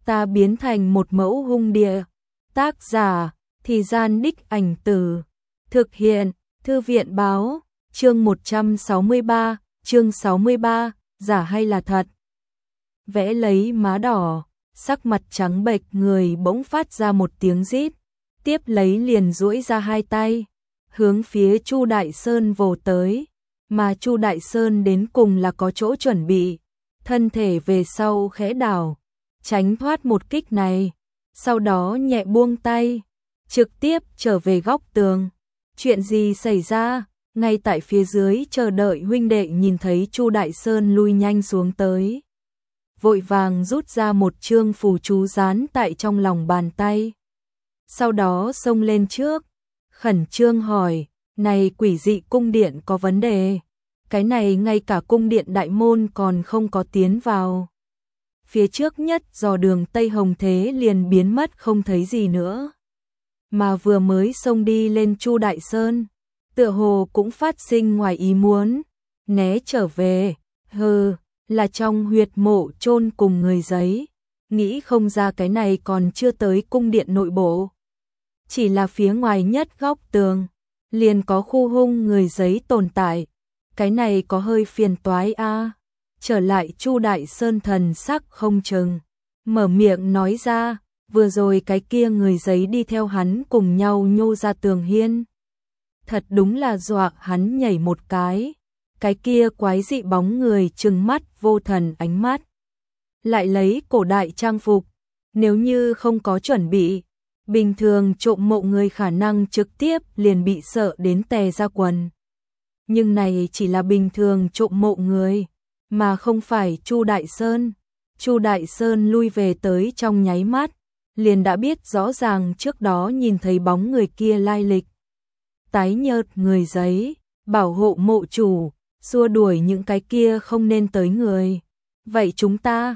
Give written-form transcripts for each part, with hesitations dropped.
ta biến thành một mẫu hung địa. Tác giả, Thì Gian Đích Ảnh Từ. Thực hiện, Thư viện báo, chương 163, chương 63, giả hay là thật. Vẽ lấy má đỏ, sắc mặt trắng bệch người bỗng phát ra một tiếng rít, tiếp lấy liền duỗi ra hai tay, hướng phía Chu Đại Sơn vồ tới, mà Chu Đại Sơn đến cùng là có chỗ chuẩn bị, thân thể về sau khẽ đảo, tránh thoát một kích này, sau đó nhẹ buông tay, trực tiếp trở về góc tường. Chuyện gì xảy ra? Ngay tại phía dưới chờ đợi huynh đệ nhìn thấy Chu Đại Sơn lui nhanh xuống tới, vội vàng rút ra một chương phù chú dán tại trong lòng bàn tay. Sau đó xông lên trước, khẩn trương hỏi, này quỷ dị cung điện có vấn đề, cái này ngay cả cung điện đại môn còn không có tiến vào. Phía trước nhất dò đường Tây Hồng Thế liền biến mất không thấy gì nữa. Mà vừa mới xông đi lên Chu Đại Sơn, tựa hồ cũng phát sinh ngoài ý muốn, né trở về, là trong huyệt mộ chôn cùng người giấy, nghĩ không ra cái này còn chưa tới cung điện nội bộ. Chỉ là phía ngoài nhất góc tường, liền có khu hung người giấy tồn tại, cái này có hơi phiền toái a. Trở lại Chu Đại Sơn thần sắc không chừng, mở miệng nói ra, vừa rồi cái kia người giấy đi theo hắn cùng nhau nhô ra tường hiên. Thật đúng là dọa hắn nhảy một cái kia quái dị bóng người trừng mắt vô thần ánh mắt. Lại lấy cổ đại trang phục, nếu như không có chuẩn bị, bình thường trộm mộ người khả năng trực tiếp liền bị sợ đến tè ra quần. Nhưng này chỉ là bình thường trộm mộ người, mà không phải Chu Đại Sơn. Chu Đại Sơn lui về tới trong nháy mắt, liền đã biết rõ ràng trước đó nhìn thấy bóng người kia lai lịch. Tái nhợt người giấy, bảo hộ mộ chủ, xua đuổi những cái kia không nên tới người. Vậy chúng ta,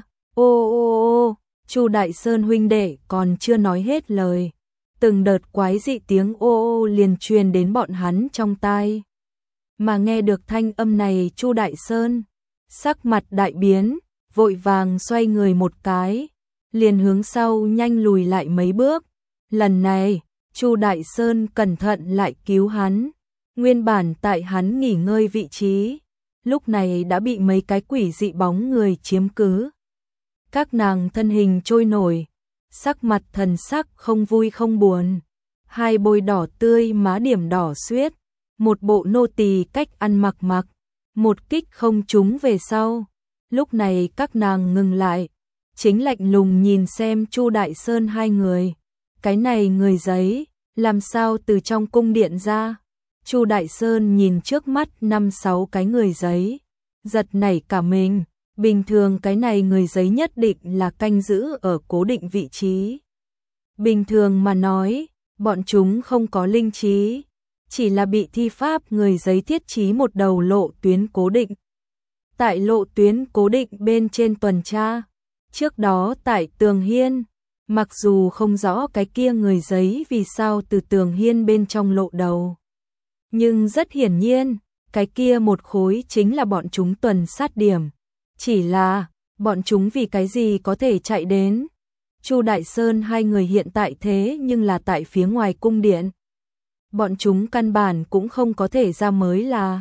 Chu Đại Sơn huynh đệ còn chưa nói hết lời. Từng đợt quái dị tiếng liền truyền đến bọn hắn trong tai. Mà nghe được thanh âm này Chu Đại Sơn, sắc mặt đại biến, vội vàng xoay người một cái, liền hướng sau nhanh lùi lại mấy bước. Lần này, Chu Đại Sơn cẩn thận lại cứu hắn. Nguyên bản tại hắn nghỉ ngơi vị trí, lúc này đã bị mấy cái quỷ dị bóng người chiếm cứ. Các nàng thân hình trôi nổi, sắc mặt thần sắc không vui không buồn, hai bôi đỏ tươi má điểm đỏ xuyết, một bộ nô tỳ cách ăn mặc, một kích không trúng về sau. Lúc này các nàng ngừng lại, chính lạnh lùng nhìn xem Chu Đại Sơn hai người. Cái này người giấy, làm sao từ trong cung điện ra? Chu Đại Sơn nhìn trước mắt 5-6 cái người giấy, giật nảy cả mình. Bình thường cái này người giấy nhất định là canh giữ ở cố định vị trí. Bình thường mà nói, bọn chúng không có linh trí, chỉ là bị thi pháp người giấy thiết trí một đầu lộ tuyến cố định. Tại lộ tuyến cố định bên trên tuần tra, trước đó tại tường hiên, mặc dù không rõ cái kia người giấy vì sao từ tường hiên bên trong lộ đầu. Nhưng rất hiển nhiên, cái kia một khối chính là bọn chúng tuần sát điểm. Chỉ là, bọn chúng vì cái gì có thể chạy đến. Chu Đại Sơn hai người hiện tại thế nhưng là tại phía ngoài cung điện. Bọn chúng căn bản cũng không có thể ra mới là.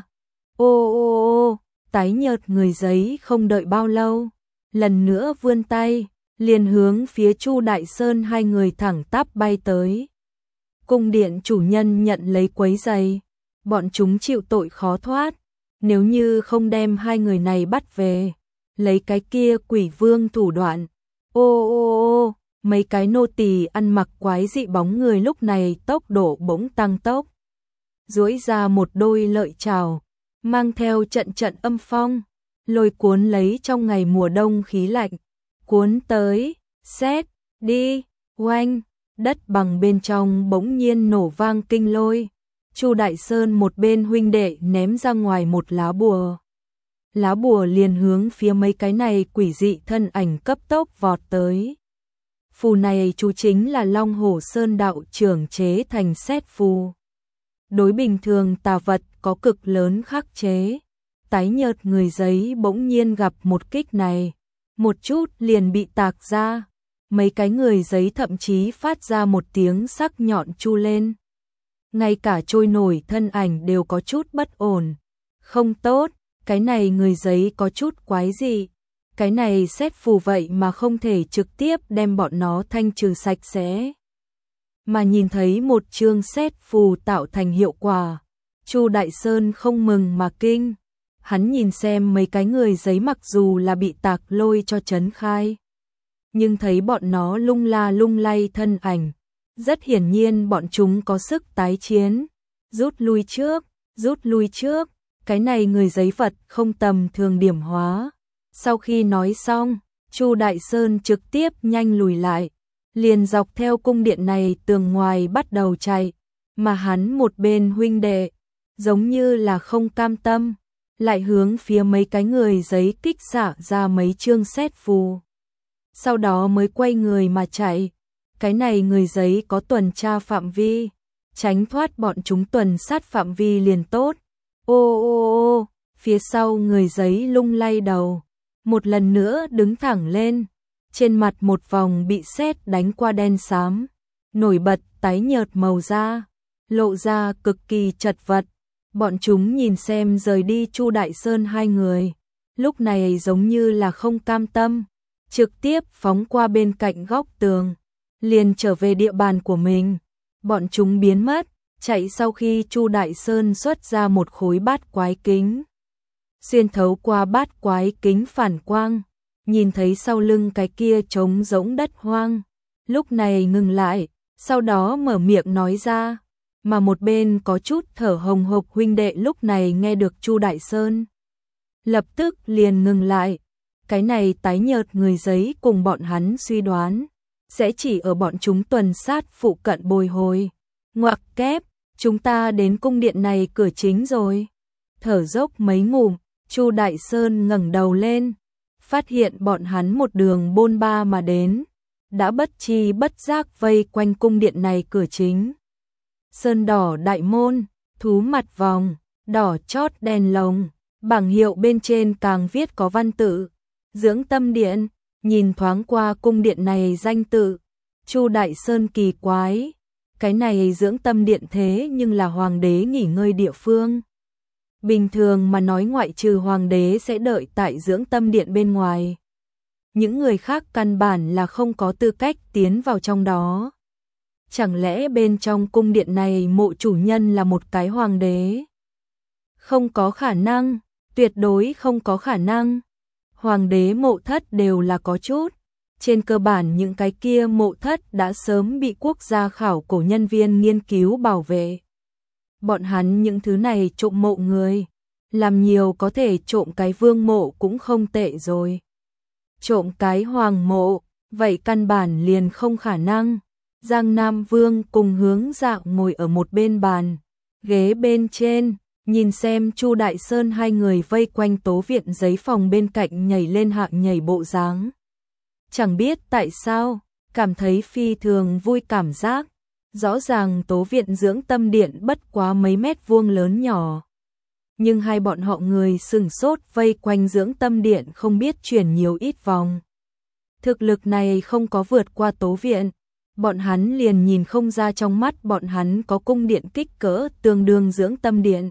Tái nhợt người giấy không đợi bao lâu, lần nữa vươn tay, liền hướng phía Chu Đại Sơn hai người thẳng tắp bay tới. Cung điện chủ nhân nhận lấy quấy rầy, bọn chúng chịu tội khó thoát, nếu như không đem hai người này bắt về, lấy cái kia quỷ vương thủ đoạn. Mấy cái nô tỳ ăn mặc quái dị bóng người lúc này tốc độ bỗng tăng tốc, duỗi ra một đôi lợi chảo, mang theo trận trận âm phong, lôi cuốn lấy trong ngày mùa đông khí lạnh, cuốn tới, xét, đi, oanh, đất bằng bên trong bỗng nhiên nổ vang kinh lôi. Chu Đại Sơn một bên huynh đệ ném ra ngoài một lá bùa. Lá bùa liền hướng phía mấy cái này quỷ dị thân ảnh cấp tốc vọt tới. Phù này chú chính là Long Hổ Sơn đạo trưởng chế thành xét phù. Đối bình thường tà vật có cực lớn khắc chế. Tái nhợt người giấy bỗng nhiên gặp một kích này, một chút liền bị tạc ra. mấy cái người giấy thậm chí phát ra một tiếng sắc nhọn chu lên. Ngay cả trôi nổi thân ảnh đều có chút bất ổn. Không tốt, cái này người giấy có chút quái dị. Cái này xét phù vậy mà không thể trực tiếp đem bọn nó thanh trừ sạch sẽ. Mà nhìn thấy một chương xét phù tạo thành hiệu quả, Chu Đại Sơn không mừng mà kinh. Hắn nhìn xem mấy cái người giấy mặc dù là bị tạc lôi cho chấn khai, nhưng thấy bọn nó lung la lung lay thân ảnh, rất hiển nhiên bọn chúng có sức tái chiến. Rút lui trước, cái này người giấy Phật không tầm thường điểm hóa. Sau khi nói xong, Chu Đại Sơn trực tiếp nhanh lùi lại, liền dọc theo cung điện này tường ngoài bắt đầu chạy, mà hắn một bên huynh đệ, giống như là không cam tâm, lại hướng phía mấy cái người giấy kích xạ ra mấy chương xét phù. Sau đó mới quay người mà chạy. Cái này người giấy có tuần tra phạm vi, tránh thoát bọn chúng tuần sát phạm vi liền tốt. Ô, phía sau người giấy lung lay đầu, một lần nữa đứng thẳng lên, trên mặt một vòng bị sét đánh qua đen xám, nổi bật tái nhợt màu da, lộ ra cực kỳ chật vật. Bọn chúng nhìn xem rời đi Chu Đại Sơn hai người, lúc này giống như là không cam tâm, trực tiếp phóng qua bên cạnh góc tường, liền trở về địa bàn của mình. Bọn chúng biến mất, chạy sau khi Chu Đại Sơn xuất ra một khối bát quái kính. Xuyên thấu qua bát quái kính phản quang, nhìn thấy sau lưng cái kia trống rỗng đất hoang. Lúc này ngừng lại, sau đó mở miệng nói ra, mà một bên có chút thở hồng hộc huynh đệ lúc này nghe được Chu Đại Sơn. Lập tức liền ngừng lại, cái này tái nhợt người giấy cùng bọn hắn suy đoán, sẽ chỉ ở bọn chúng tuần sát phụ cận bồi hồi. Ngoặc kép, chúng ta đến cung điện này cửa chính rồi. Thở dốc mấy ngụm, Chu Đại Sơn ngẩng đầu lên, phát hiện bọn hắn một đường bôn ba mà đến, đã bất chi bất giác vây quanh cung điện này cửa chính. Sơn đỏ đại môn, thú mặt vòng, đỏ chót đèn lồng, bảng hiệu bên trên càng viết có văn tự, Dưỡng Tâm Điện. Nhìn thoáng qua cung điện này danh tự, Chu Đại Sơn kỳ quái, cái này Dưỡng Tâm Điện thế nhưng là hoàng đế nghỉ ngơi địa phương. Bình thường mà nói ngoại trừ hoàng đế sẽ đợi tại Dưỡng Tâm Điện bên ngoài. Những người khác căn bản là không có tư cách tiến vào trong đó. Chẳng lẽ bên trong cung điện này mộ chủ nhân là một cái hoàng đế? Không có khả năng, tuyệt đối không có khả năng. Hoàng đế mộ thất đều là có chút. Trên cơ bản những cái kia mộ thất đã sớm bị quốc gia khảo cổ nhân viên nghiên cứu bảo vệ. Bọn hắn những thứ này trộm mộ người, làm nhiều có thể trộm cái vương mộ cũng không tệ rồi. Trộm cái hoàng mộ, vậy căn bản liền không khả năng. Giang Nam Vương cùng Hướng Dạ ngồi ở một bên bàn, ghế bên trên, nhìn xem Chu Đại Sơn hai người vây quanh tố viện giấy phòng bên cạnh nhảy lên hạng nhảy bộ dáng. Chẳng biết tại sao, cảm thấy phi thường vui cảm giác. Rõ ràng tố viện Dưỡng Tâm Điện bất quá mấy mét vuông lớn nhỏ. Nhưng hai bọn họ người sừng sốt vây quanh Dưỡng Tâm Điện không biết chuyển nhiều ít vòng. Thực lực này không có vượt qua tố viện. Bọn hắn liền nhìn không ra trong mắt bọn hắn có cung điện kích cỡ tương đương Dưỡng Tâm Điện.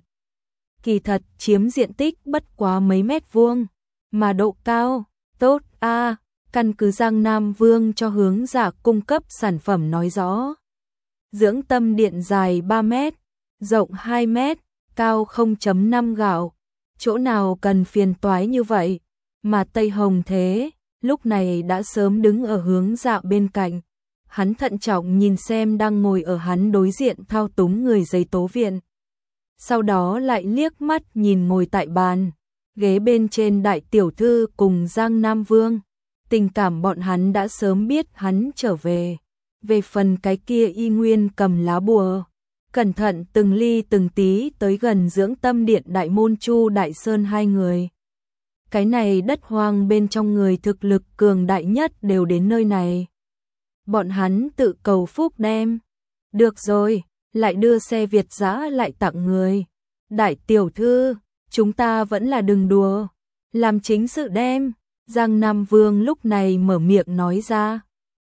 Kỳ thật chiếm diện tích bất quá mấy mét vuông, mà độ cao, tốt a. Căn cứ Giang Nam Vương cho Hướng Dạ cung cấp sản phẩm nói rõ. Dưỡng Tâm Điện dài 3 mét, rộng 2 mét, cao 0,5 gạo. Chỗ nào cần phiền toái như vậy, mà Tây Hồng thế, lúc này đã sớm đứng ở Hướng Dạ bên cạnh. Hắn thận trọng nhìn xem đang ngồi ở hắn đối diện thao túng người giấy tố viện. Sau đó lại liếc mắt nhìn ngồi tại bàn, ghế bên trên đại tiểu thư cùng Giang Nam Vương. Tình cảm bọn hắn đã sớm biết hắn trở về. Về phần cái kia y nguyên cầm lá bùa, cẩn thận từng ly từng tí tới gần Dưỡng Tâm Điện đại môn Chu Đại Sơn hai người. Cái này đất hoang bên trong người thực lực cường đại nhất đều đến nơi này. Bọn hắn tự cầu phúc đem. Được rồi, lại đưa xe Việt dã lại tặng người. Đại tiểu thư, chúng ta vẫn là đừng đùa. Làm chính sự đem. Giang Nam Vương lúc này mở miệng nói ra.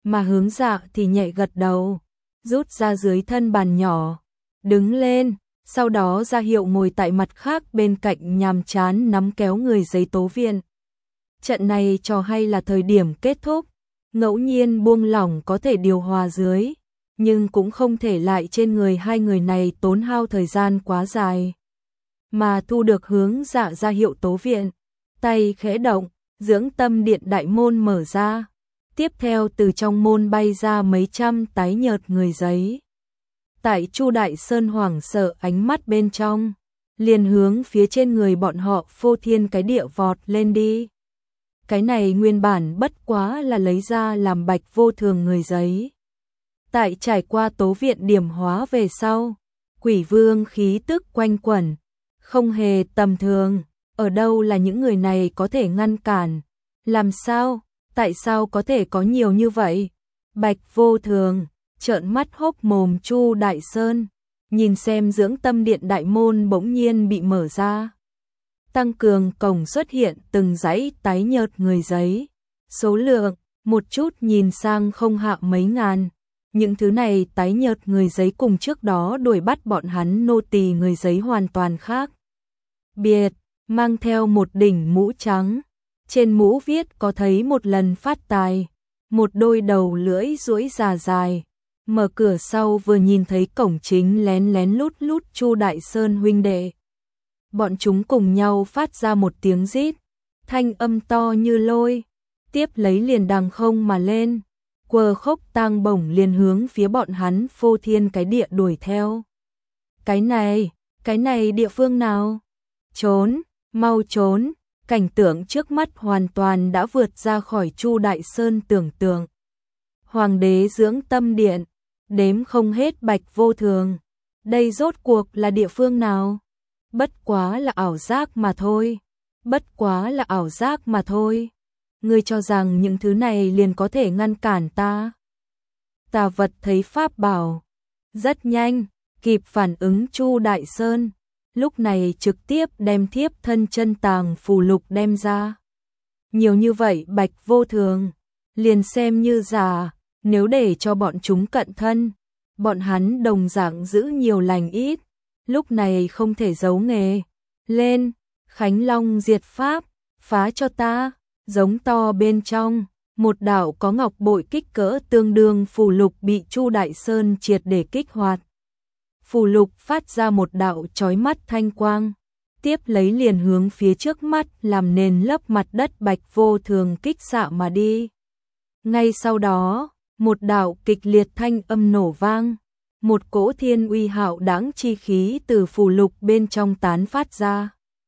mà Hướng Dạ thì nhẹ gật đầu, rút ra dưới thân bàn nhỏ, đứng lên, sau đó ra hiệu ngồi tại mặt khác bên cạnh nhàm chán nắm kéo người giấy tố viện. Trận này trò hay là thời điểm kết thúc, ngẫu nhiên buông lỏng có thể điều hòa dưới, nhưng cũng không thể lại trên người hai người này tốn hao thời gian quá dài. Mà thu được Hướng Dạ ra hiệu tố viện, tay khẽ động, dưỡng tâm điện đại môn mở ra. Tiếp theo từ trong môn bay ra mấy trăm tái nhợt người giấy. Tại Chu Đại Sơn hoảng sợ ánh mắt bên trong, liền hướng phía trên người bọn họ phô thiên cái địa vọt lên đi. Cái này nguyên bản bất quá là lấy ra làm Bạch Vô Thường người giấy. Tại trải qua tố viện điểm hóa về sau, Quỷ Vương khí tức quanh quẩn, không hề tầm thường, ở đâu là những người này có thể ngăn cản, làm sao, tại sao có thể có nhiều như vậy? Bạch Vô Thường trợn mắt hốc mồm. Chu Đại Sơn nhìn xem dưỡng tâm điện đại môn bỗng nhiên bị mở ra. Tăng cường cổng xuất hiện từng dãy tái nhợt người giấy. Số lượng, một chút nhìn sang không hạ mấy ngàn. Những thứ này tái nhợt người giấy cùng trước đó đuổi bắt bọn hắn nô tỳ người giấy hoàn toàn khác biệt, mang theo một đỉnh mũ trắng. Trên mũ viết có thấy một lần phát tài, một đôi đầu lưỡi duỗi già dài. Mở cửa sau vừa nhìn thấy cổng chính lén lén lút lút Chu Đại Sơn huynh đệ. Bọn chúng cùng nhau phát ra một tiếng rít, thanh âm to như lôi, tiếp lấy liền đằng không mà lên, quờ khốc tang bổng liền hướng phía bọn hắn phô thiên cái địa đuổi theo. Cái này địa phương nào? Trốn, mau trốn. Cảnh tượng trước mắt hoàn toàn đã vượt ra khỏi Chu Đại Sơn tưởng tượng. Hoàng đế dưỡng tâm điện, đếm không hết Bạch Vô Thường. Đây rốt cuộc là địa phương nào? Bất quá là ảo giác mà thôi. Bất quá là ảo giác mà thôi. Ngươi cho rằng những thứ này liền có thể ngăn cản ta? Tà vật thấy pháp bảo. Rất nhanh, kịp phản ứng Chu Đại Sơn. Lúc này trực tiếp đem thiếp thân chân tàng phù lục đem ra. Nhiều như vậy Bạch Vô Thường, liền xem như giả, nếu để cho bọn chúng cận thân, bọn hắn đồng dạng giữ nhiều lành ít, lúc này không thể giấu nghề. Lên, Khánh Long diệt pháp, phá cho ta, giống to bên trong, một đạo có ngọc bội kích cỡ tương đương phù lục bị Chu Đại Sơn triệt để kích hoạt. Phù lục phát ra một đạo chói mắt thanh quang, tiếp lấy liền hướng phía trước mắt làm nền lấp mặt đất Bạch Vô Thường kích xạ mà đi. Ngay sau đó, một đạo kịch liệt thanh âm nổ vang, một cỗ thiên uy hạo đãng chi khí từ phù lục bên trong tán phát ra.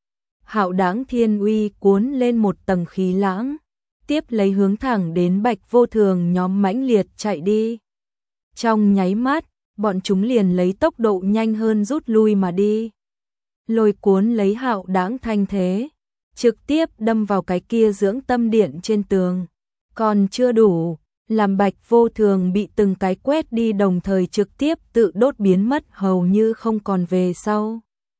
Hạo đãng thiên uy cuốn lên một tầng khí lãng, tiếp lấy hướng thẳng đến Bạch Vô Thường nhóm mãnh liệt chạy đi. Trong nháy mắt, bọn chúng liền lấy tốc độ nhanh hơn rút lui mà đi. Lôi cuốn lấy hạo đãng thanh thế, trực tiếp đâm vào cái kia dưỡng tâm điện trên tường. Còn chưa đủ, làm Bạch Vô Thường bị từng cái quét đi đồng thời trực tiếp tự đốt biến mất hầu như không còn về sau.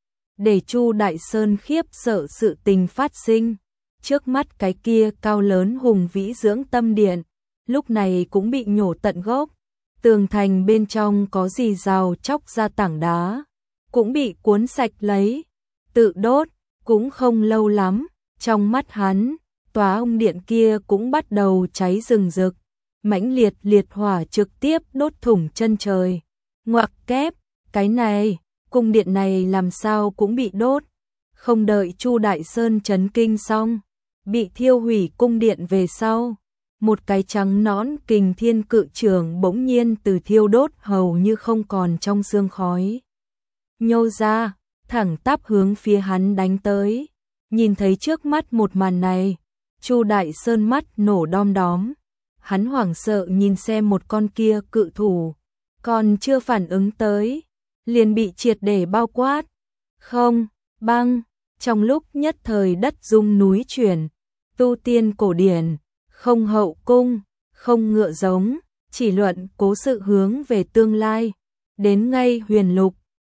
Để Chu Đại Sơn khiếp sợ sự tình phát sinh, trước mắt cái kia cao lớn hùng vĩ dưỡng tâm điện, lúc này cũng bị nhổ tận gốc. Tường thành bên trong có gì rào chóc ra tảng đá, cũng bị cuốn sạch lấy, tự đốt, cũng không lâu lắm, trong mắt hắn, tòa ông điện kia cũng bắt đầu cháy rừng rực, mãnh liệt liệt hỏa trực tiếp đốt thủng chân trời. Ngoặc kép, cái này, cung điện này làm sao cũng bị đốt. Không đợi Chu Đại Sơn chấn kinh xong, bị thiêu hủy cung điện về sau. Một cái trắng nõn kình thiên cự trường bỗng nhiên từ thiêu đốt hầu như không còn trong sương khói. Nhô ra, thẳng tắp hướng phía hắn đánh tới. Nhìn thấy trước mắt một màn này, Chu Đại Sơn mắt nổ đom đóm. Hắn hoảng sợ nhìn xem một con kia cự thủ, còn chưa phản ứng tới, liền bị triệt để bao quát. Không, băng, trong lúc nhất thời đất rung núi chuyển, tu tiên cổ điển. Không hậu cung, không ngựa giống, chỉ luận cố sự hướng về tương lai. Đến ngay huyền lục,